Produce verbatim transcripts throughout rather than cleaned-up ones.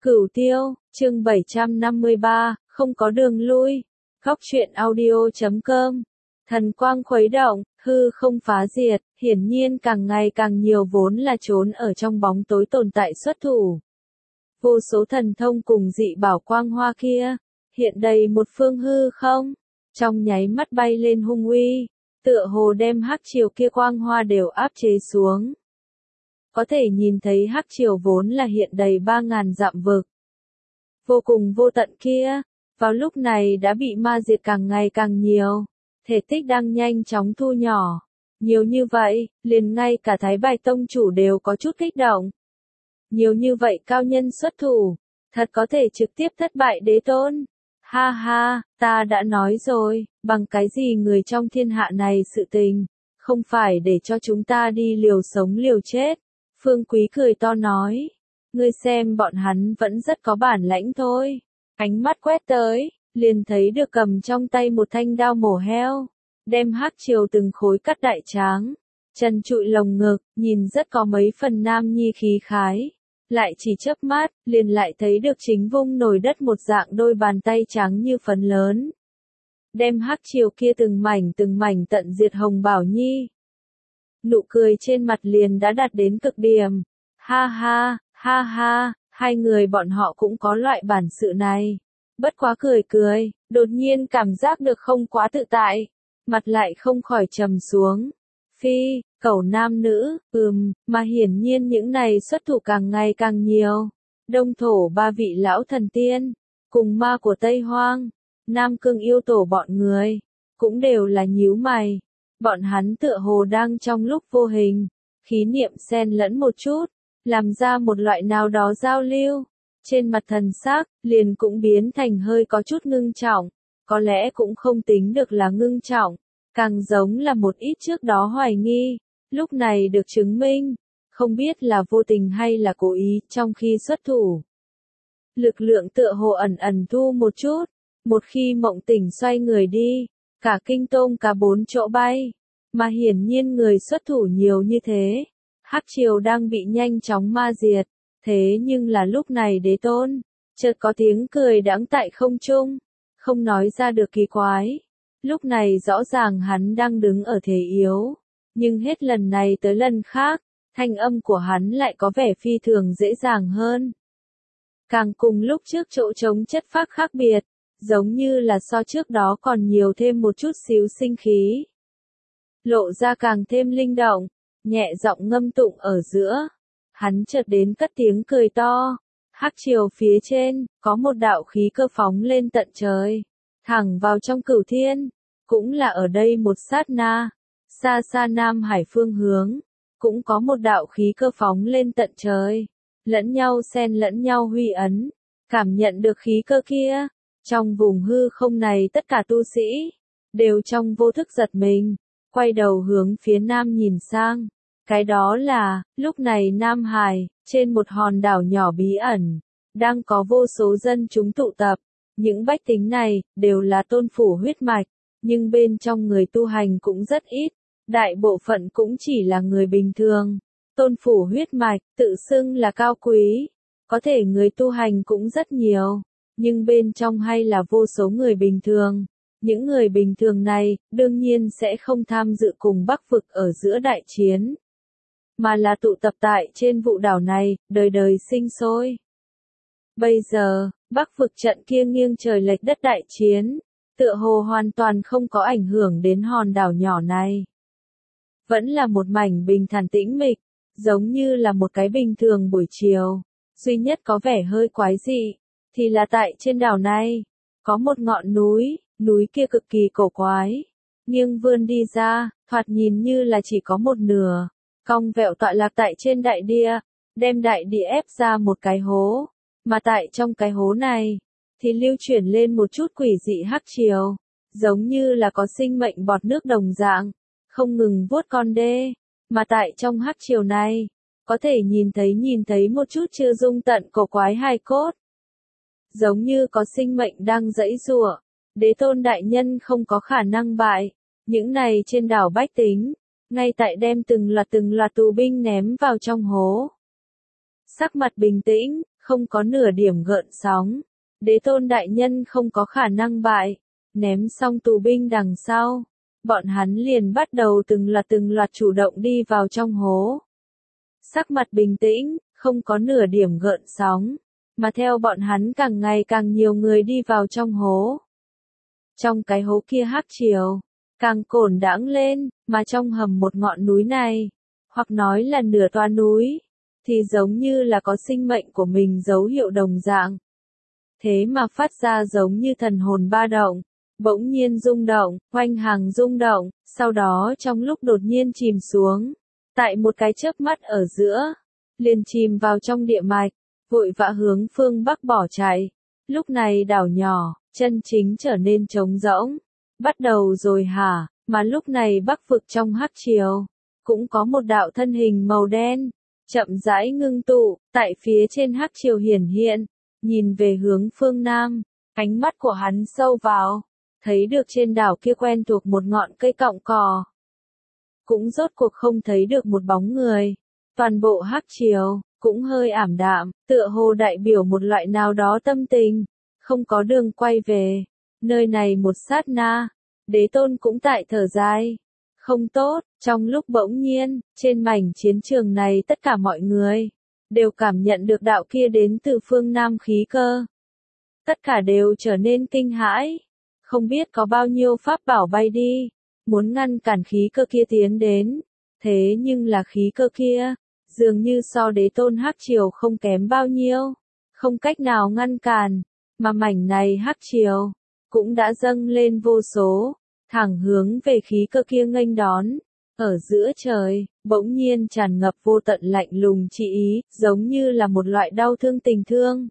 Cửu Tiêu, chương bảy trăm năm mươi ba, không có đường lui. Góc truyện audio chấm com. Thần quang khuấy động, hư không phá diệt, hiển nhiên càng ngày càng nhiều vốn là trốn ở trong bóng tối tồn tại xuất thủ. Vô số thần thông cùng dị bảo quang hoa kia, hiện đầy một phương hư không, trong nháy mắt bay lên hung uy, tựa hồ đem hắc triều kia quang hoa đều áp chế xuống. Có thể nhìn thấy hắc triều vốn là hiện đầy ba ngàn dặm vực. Vô cùng vô tận kia, vào lúc này đã bị ma diệt càng ngày càng nhiều, thể tích đang nhanh chóng thu nhỏ. Nhiều như vậy, liền ngay cả Thái Bạch Tông chủ đều có chút kích động. Nhiều như vậy cao nhân xuất thủ, thật có thể trực tiếp thất bại đế tôn. Ha ha, ta đã nói rồi, bằng cái gì người trong thiên hạ này sự tình, không phải để cho chúng ta đi liều sống liều chết. Phương Quý cười to nói, ngươi xem bọn hắn vẫn rất có bản lãnh thôi. Ánh mắt quét tới, liền thấy được cầm trong tay một thanh đao mổ heo, đem hắc triều từng khối cắt đại tráng, chân trụi lồng ngực, nhìn rất có mấy phần nam nhi khí khái. Lại chỉ chớp mắt, liền lại thấy được chính vung nổi đất một dạng đôi bàn tay trắng như phấn lớn. Đem hắc triều kia từng mảnh từng mảnh tận diệt Hồng Bảo Nhi. Nụ cười trên mặt liền đã đạt đến cực điểm. Ha ha, ha ha, hai người bọn họ cũng có loại bản sự này. Bất quá cười cười, đột nhiên cảm giác được không quá tự tại, mặt lại không khỏi trầm xuống. Phi, cẩu nam nữ, ừm, mà hiển nhiên những này xuất thủ càng ngày càng nhiều. Đông thổ ba vị lão thần tiên, cùng ma của Tây Hoang, Nam Cương yêu tổ bọn người, cũng đều là nhíu mày. Bọn hắn tựa hồ đang trong lúc vô hình, khí niệm xen lẫn một chút, làm ra một loại nào đó giao lưu. Trên mặt thần sắc, liền cũng biến thành hơi có chút ngưng trọng, có lẽ cũng không tính được là ngưng trọng, càng giống là một ít trước đó hoài nghi, lúc này được chứng minh, không biết là vô tình hay là cố ý trong khi xuất thủ. Lực lượng tựa hồ ẩn ẩn thu một chút, một khi mộng tỉnh xoay người đi, cả kinh tông cả bốn chỗ bay, mà hiển nhiên người xuất thủ nhiều như thế, hắc triều đang bị nhanh chóng ma diệt. Thế nhưng là lúc này đế tôn, chợt có tiếng cười đãng tại không trung, không nói ra được kỳ quái. Lúc này rõ ràng hắn đang đứng ở thế yếu, nhưng hết lần này tới lần khác, thanh âm của hắn lại có vẻ phi thường dễ dàng hơn. Càng cùng lúc trước chỗ trống chất phác khác biệt, giống như là so trước đó còn nhiều thêm một chút xíu sinh khí. Lộ ra càng thêm linh động, nhẹ giọng ngâm tụng ở giữa. Hắn chợt đến cất tiếng cười to, hắc triều phía trên, có một đạo khí cơ phóng lên tận trời, thẳng vào trong cửu thiên, cũng là ở đây một sát na, xa xa Nam Hải phương hướng, cũng có một đạo khí cơ phóng lên tận trời, lẫn nhau xen lẫn nhau huy ấn, cảm nhận được khí cơ kia, trong vùng hư không này tất cả tu sĩ, đều trong vô thức giật mình, quay đầu hướng phía Nam nhìn sang. Cái đó là, lúc này Nam Hải, trên một hòn đảo nhỏ bí ẩn, đang có vô số dân chúng tụ tập. Những bách tính này, đều là tôn phủ huyết mạch, nhưng bên trong người tu hành cũng rất ít, đại bộ phận cũng chỉ là người bình thường. Tôn phủ huyết mạch, tự xưng là cao quý, có thể người tu hành cũng rất nhiều, nhưng bên trong hay là vô số người bình thường. Những người bình thường này, đương nhiên sẽ không tham dự cùng Bắc vực ở giữa đại chiến, mà là tụ tập tại trên vụ đảo này, đời đời sinh sôi. Bây giờ, Bắc vực trận kia nghiêng trời lệch đất đại chiến, tựa hồ hoàn toàn không có ảnh hưởng đến hòn đảo nhỏ này. Vẫn là một mảnh bình thản tĩnh mịch, giống như là một cái bình thường buổi chiều, duy nhất có vẻ hơi quái dị, thì là tại trên đảo này, có một ngọn núi, núi kia cực kỳ cổ quái, nghiêng vươn đi ra, thoạt nhìn như là chỉ có một nửa. Cong vẹo tọa lạc tại trên đại địa, đem đại địa ép ra một cái hố, mà tại trong cái hố này, thì lưu chuyển lên một chút quỷ dị hắc triều, giống như là có sinh mệnh bọt nước đồng dạng, không ngừng vuốt con đê, mà tại trong hắc triều này, có thể nhìn thấy nhìn thấy một chút chưa dung tận cổ quái hài cốt. Giống như có sinh mệnh đang giãy giụa, đế tôn đại nhân không có khả năng bại, những này trên đảo bách tính. Ngay tại đem từng loạt từng loạt tù binh ném vào trong hố. Sắc mặt bình tĩnh, không có nửa điểm gợn sóng. Đế tôn đại nhân không có khả năng bại. Ném xong tù binh đằng sau, bọn hắn liền bắt đầu từng loạt từng loạt chủ động đi vào trong hố. Sắc mặt bình tĩnh, không có nửa điểm gợn sóng, mà theo bọn hắn càng ngày càng nhiều người đi vào trong hố. Trong cái hố kia hắc triều càng cồn đãng lên, mà trong hầm một ngọn núi này, hoặc nói là nửa toa núi, thì giống như là có sinh mệnh của mình dấu hiệu đồng dạng. Thế mà phát ra giống như thần hồn ba động, bỗng nhiên rung động, quanh hàng rung động, sau đó trong lúc đột nhiên chìm xuống, tại một cái chớp mắt ở giữa, liền chìm vào trong địa mạch, vội vã hướng phương bắc bỏ chạy. Lúc này đảo nhỏ, chân chính trở nên trống rỗng. Bắt đầu rồi hả, mà lúc này bắc vực trong hắc triều, cũng có một đạo thân hình màu đen, chậm rãi ngưng tụ, tại phía trên hắc triều hiển hiện, nhìn về hướng phương Nam, ánh mắt của hắn sâu vào, thấy được trên đảo kia quen thuộc một ngọn cây cọng cỏ. Cũng rốt cuộc không thấy được một bóng người, toàn bộ hắc triều, cũng hơi ảm đạm, tựa hồ đại biểu một loại nào đó tâm tình, không có đường quay về. Nơi này một sát na, đế tôn cũng tại thở dài. Không tốt, trong lúc bỗng nhiên, trên mảnh chiến trường này tất cả mọi người, đều cảm nhận được đạo kia đến từ phương Nam khí cơ. Tất cả đều trở nên kinh hãi, không biết có bao nhiêu pháp bảo bay đi, muốn ngăn cản khí cơ kia tiến đến. Thế nhưng là khí cơ kia, dường như so đế tôn hắc triều không kém bao nhiêu, không cách nào ngăn cản, mà mảnh này hắc triều cũng đã dâng lên vô số, thẳng hướng về khí cơ kia nghênh đón. Ở giữa trời, bỗng nhiên tràn ngập vô tận lạnh lùng chỉ ý, giống như là một loại đau thương tình thương.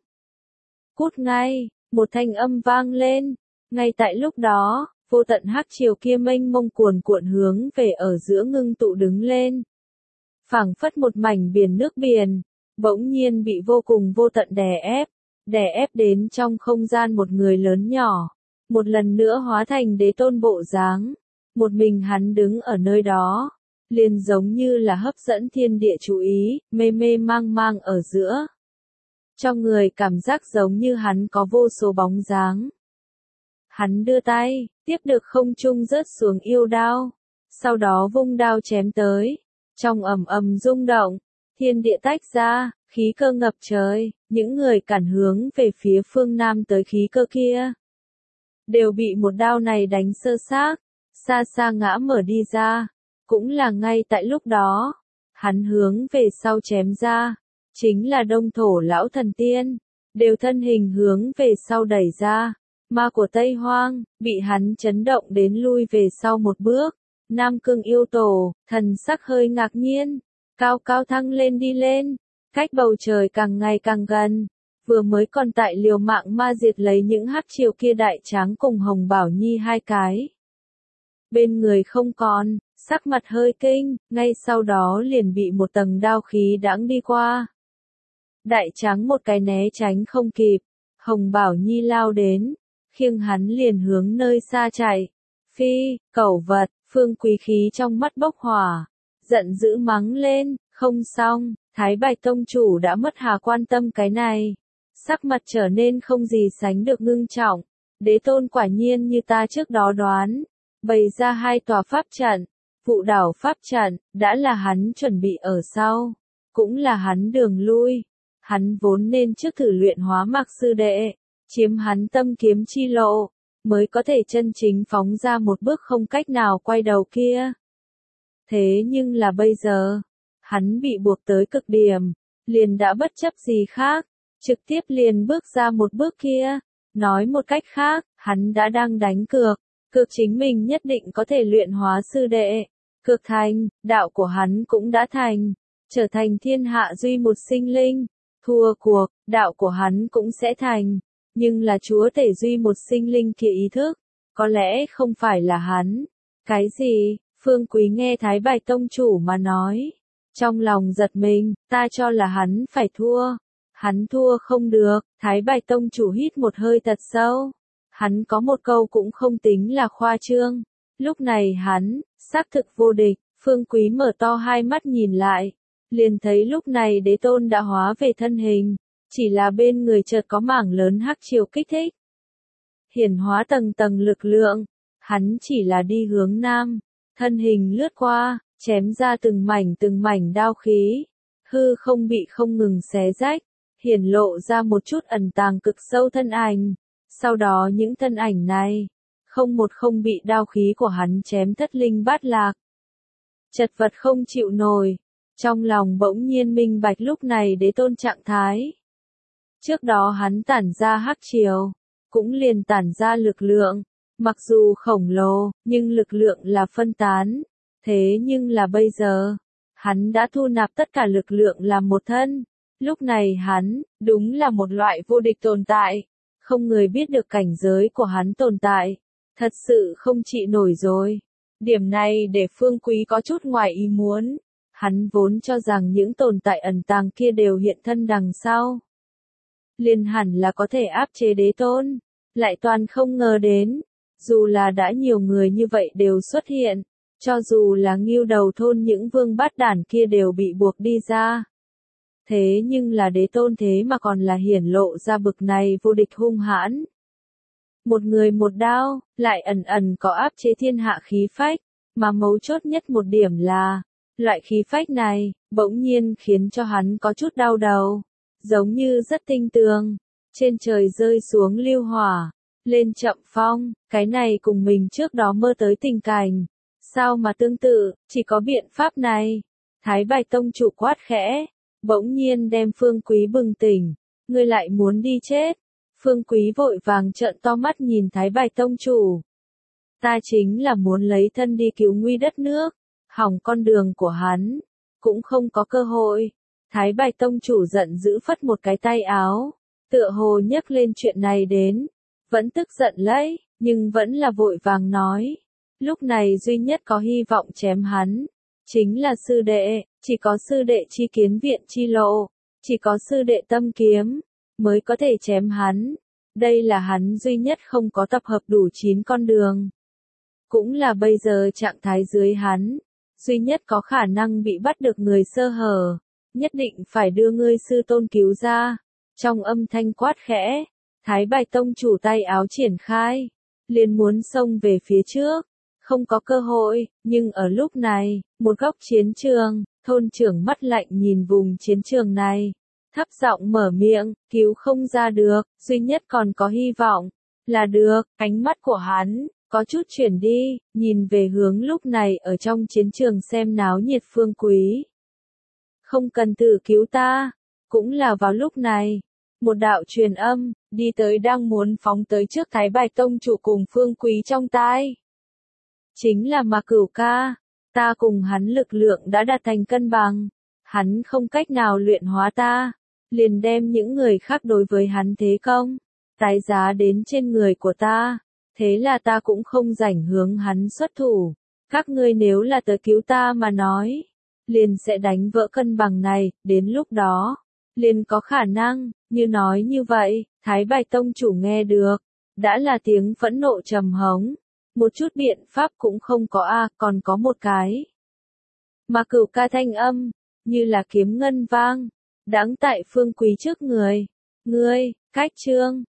Cút ngay, một thanh âm vang lên, ngay tại lúc đó, vô tận hắc triều kia mênh mông cuồn cuộn hướng về ở giữa ngưng tụ đứng lên. Phảng phất một mảnh biển nước biển, bỗng nhiên bị vô cùng vô tận đè ép, đè ép đến trong không gian một người lớn nhỏ, một lần nữa hóa thành đế tôn bộ dáng. Một mình hắn đứng ở nơi đó, liền giống như là hấp dẫn thiên địa chú ý, mê mê mang mang ở giữa. Cho người cảm giác giống như hắn có vô số bóng dáng. Hắn đưa tay, tiếp được không trung rớt xuống yêu đao, sau đó vung đao chém tới. Trong ầm ầm rung động, thiên địa tách ra, khí cơ ngập trời, những người cản hướng về phía phương Nam tới khí cơ kia, đều bị một đao này đánh sơ xác, xa xa ngã mở đi ra. Cũng là ngay tại lúc đó, hắn hướng về sau chém ra, chính là đông thổ lão thần tiên, đều thân hình hướng về sau đẩy ra. Ma của Tây Hoang, bị hắn chấn động đến lui về sau một bước. Nam Cương yêu tổ, thần sắc hơi ngạc nhiên, cao cao thăng lên đi lên, cách bầu trời càng ngày càng gần, vừa mới còn tại liều mạng ma diệt lấy những hắc triều kia đại tráng cùng Hồng Bảo Nhi hai cái. Bên người không còn, sắc mặt hơi kinh, ngay sau đó liền bị một tầng đao khí đãng đi qua. Đại tráng một cái né tránh không kịp, Hồng Bảo Nhi lao đến, khiêng hắn liền hướng nơi xa chạy. Phi, cẩu vật, Phương Quý khí trong mắt bốc hỏa, giận dữ mắng lên, không xong, Thái Bạch Tông chủ đã mất hà quan tâm cái này. Sắc mặt trở nên không gì sánh được ngưng trọng, đế tôn quả nhiên như ta trước đó đoán, bày ra hai tòa pháp trận, vụ đảo pháp trận, đã là hắn chuẩn bị ở sau, cũng là hắn đường lui. Hắn vốn nên trước thử luyện hóa Mạc sư đệ, chiếm hắn tâm kiếm chi lộ, mới có thể chân chính phóng ra một bước không cách nào quay đầu kia. Thế nhưng là bây giờ, hắn bị buộc tới cực điểm, liền đã bất chấp gì khác, trực tiếp liền bước ra một bước kia. Nói một cách khác, hắn đã đang đánh cược, cược chính mình nhất định có thể luyện hóa sư đệ. Cược thành, đạo của hắn cũng đã thành, trở thành thiên hạ duy một sinh linh. Thua cuộc, đạo của hắn cũng sẽ thành, nhưng là chúa tể duy một sinh linh kia ý thức, có lẽ không phải là hắn. Cái gì? Phương Quý nghe Thái Bạch Tông chủ mà nói, trong lòng giật mình, ta cho là hắn phải thua. Hắn thua không được. Thái Bạch Tông chủ hít một hơi thật sâu. Hắn có một câu cũng không tính là khoa trương. Lúc này hắn, xác thực vô địch. Phương Quý mở to hai mắt nhìn lại, liền thấy lúc này đế tôn đã hóa về thân hình, chỉ là bên người chợt có mảng lớn hắc chiều kích thích. Hiển hóa tầng tầng lực lượng, hắn chỉ là đi hướng nam, thân hình lướt qua, chém ra từng mảnh từng mảnh đao khí, hư không bị không ngừng xé rách, hiển lộ ra một chút ẩn tàng cực sâu thân ảnh, sau đó những thân ảnh này, không một không bị đao khí của hắn chém thất linh bát lạc. Chật vật không chịu nổi, trong lòng bỗng nhiên minh bạch lúc này đế tôn trạng thái. Trước đó hắn tản ra hắc chiều, cũng liền tản ra lực lượng, mặc dù khổng lồ, nhưng lực lượng là phân tán, thế nhưng là bây giờ, hắn đã thu nạp tất cả lực lượng làm một thân, lúc này hắn, đúng là một loại vô địch tồn tại, không người biết được cảnh giới của hắn tồn tại, thật sự không trị nổi rồi. Điểm này để Phương Quý có chút ngoài ý muốn, hắn vốn cho rằng những tồn tại ẩn tàng kia đều hiện thân đằng sau. Liền hẳn là có thể áp chế đế tôn, lại toàn không ngờ đến, dù là đã nhiều người như vậy đều xuất hiện, cho dù là Ngưu Đầu thôn những vương bát đản kia đều bị buộc đi ra. Thế nhưng là đế tôn thế mà còn là hiển lộ ra bực này vô địch hung hãn. Một người một đao, lại ẩn ẩn có áp chế thiên hạ khí phách, mà mấu chốt nhất một điểm là, loại khí phách này, bỗng nhiên khiến cho hắn có chút đau đầu, giống như rất tinh tường, trên trời rơi xuống lưu hỏa, lên chậm phong, cái này cùng mình trước đó mơ tới tình cảnh, sao mà tương tự, chỉ có biện pháp này. Thái Bạch Tông chủ quát khẽ, bỗng nhiên đem Phương Quý bừng tỉnh, ngươi lại muốn đi chết. Phương Quý vội vàng trợn to mắt nhìn Thái Bạch Tông chủ. Ta chính là muốn lấy thân đi cứu nguy đất nước, hỏng con đường của hắn, cũng không có cơ hội. Thái Bạch Tông chủ giận dữ phất một cái tay áo, tựa hồ nhấc lên chuyện này đến, vẫn tức giận lấy, nhưng vẫn là vội vàng nói. Lúc này duy nhất có hy vọng chém hắn, chính là sư đệ, chỉ có sư đệ chi kiến viện chi lộ, chỉ có sư đệ tâm kiếm, mới có thể chém hắn. Đây là hắn duy nhất không có tập hợp đủ chín con đường. Cũng là bây giờ trạng thái dưới hắn, duy nhất có khả năng bị bắt được người sơ hở, nhất định phải đưa ngươi sư tôn cứu ra. Trong âm thanh quát khẽ, Thái Bạch Tông chủ tay áo triển khai, liền muốn xông về phía trước, không có cơ hội, nhưng ở lúc này, một góc chiến trường, thôn trưởng mắt lạnh nhìn vùng chiến trường này, thấp giọng mở miệng, cứu không ra được, duy nhất còn có hy vọng, là được, ánh mắt của hắn, có chút chuyển đi, nhìn về hướng lúc này ở trong chiến trường xem náo nhiệt Phương Quý. Không cần tự cứu ta, cũng là vào lúc này, một đạo truyền âm, đi tới đang muốn phóng tới trước Thái Bạch Tông chủ cùng Phương Quý trong tai. Chính là Ma Cửu ca, ta cùng hắn lực lượng đã đạt thành cân bằng, hắn không cách nào luyện hóa ta, liền đem những người khác đối với hắn thế công, tái giá đến trên người của ta, thế là ta cũng không rảnh hướng hắn xuất thủ, các ngươi nếu là tới cứu ta mà nói, liền sẽ đánh vỡ cân bằng này, đến lúc đó, liền có khả năng, như nói như vậy, Thái Bạch Tông chủ nghe được, đã là tiếng phẫn nộ trầm hống, một chút biện pháp cũng không có a, còn có một cái. Mà Cửu ca thanh âm, như là kiếm ngân vang, đãng tại Phương Quý trước người, ngươi, cách chương,